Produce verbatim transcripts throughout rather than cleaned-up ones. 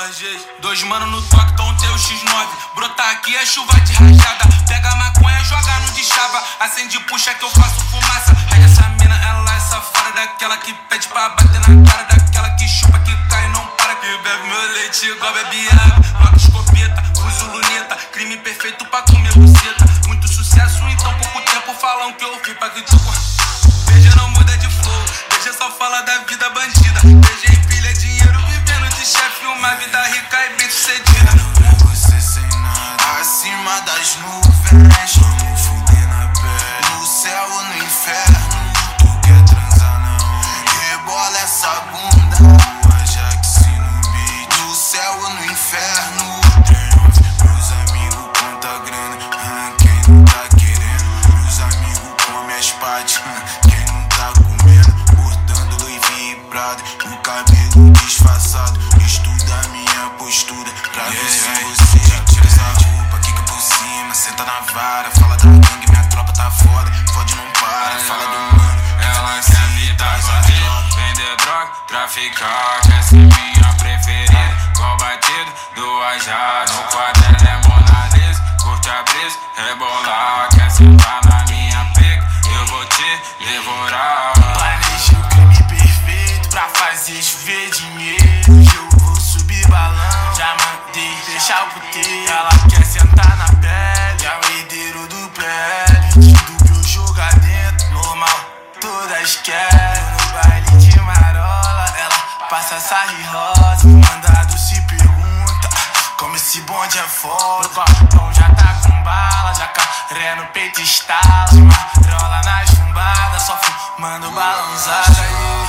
Borges. Dois mano no toque, tom teu X nove. Brotar aqui é chuva de rajada. Pega a maconha, joga no de chava. Acende e puxa que eu faço fumaça. Aí essa mina, ela é safada. Daquela que pede pra bater na cara. Daquela que chupa, que cai e não para. Que bebe meu leite igual bebe água. Nota escopeta, uso luneta. Crime perfeito pra comer buceta. Muito sucesso em tão pouco tempo. Falam que eu fui pra que tu... B G não muda de flow. B G só fala da vida bandida. B G empilha dinheiro vivendo de chefe. Uma vida rica e bem sucedida. Você sem nada acima das nuvens. Vamos fuder na pele. No céu ou no inferno. Tu quer transar não? Rebola essa bunda. Rua Jackson no beat. No céu ou no inferno. Meus amigos conta grana. Ah, quem não tá querendo? Meus amigos come as partes. Ah, quem não tá comendo? Cortando Louis V e Prada. O cabelo disfarçado. Estuda minha postura. Pra ver se você tira essa roupa, quica por cima, senta na vara. Fala da gangue, minha tropa tá foda. Fode não para, fala do mano. Ela quer vida bandido, vender droga, traficar. Quer ser minha preferida, igual batido, duas já. No quadro é Mona Lisa, curte a brisa, rebolar. Quer sentar na minha pica, eu vou te devorar. Planejei o crime perfeito pra fazer chover dinheiro. Hoje eu vou subir balão, já mandei deixar o puteiro. Ela quer sentar na pele, é o herdeiro do prédio. Pedindo pra eu jogar dentro, normal, todas querem. No baile de marola, ela passa essa rosa. O mandado se pergunta como esse bonde é foda. Meu papão já tá com bala, jacaré no peito estala. De marola na chumbada, só fumando balãozada.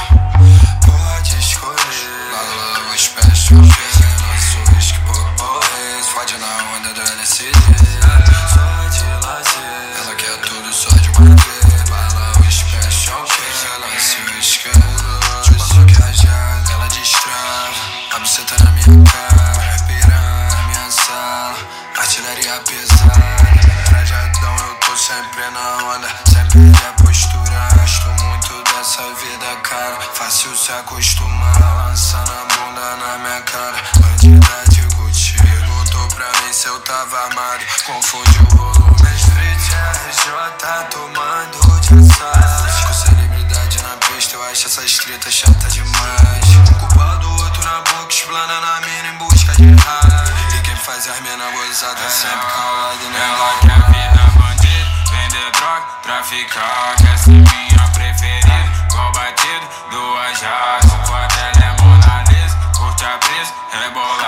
Pode escolher, balão, os pés chovendo, suas que popôs, fode na onda do L S D. Só de lazer, ela quer tudo só de uma vez. Balão, os pés chovendo, suas que tipo viajando, ela destrava. A buceta na minha cara, respirando na minha sala. Artilharia pesada, trajadão, eu tô sempre na onda. Sempre a postura, gosto muito dessa vida, cara. Fácil se acostumar, lançando a bunda na minha cara. Bandida de Gucci, perguntou pra mim se eu tava armado. Confunde o volume, street R J, tomando de assado. Com celebridade na pista, eu acho essa estrita chata demais. Um culpado, outro na boca, explana na mina em busca de raiva. E quem faz as mina gozada é sempre calado, né? Ela quer vida bandido, vender droga, traficar. Quer ser minha preferida, igual batido, duas já. No quadro é Mona Lisa, curte a brisa, rebolar.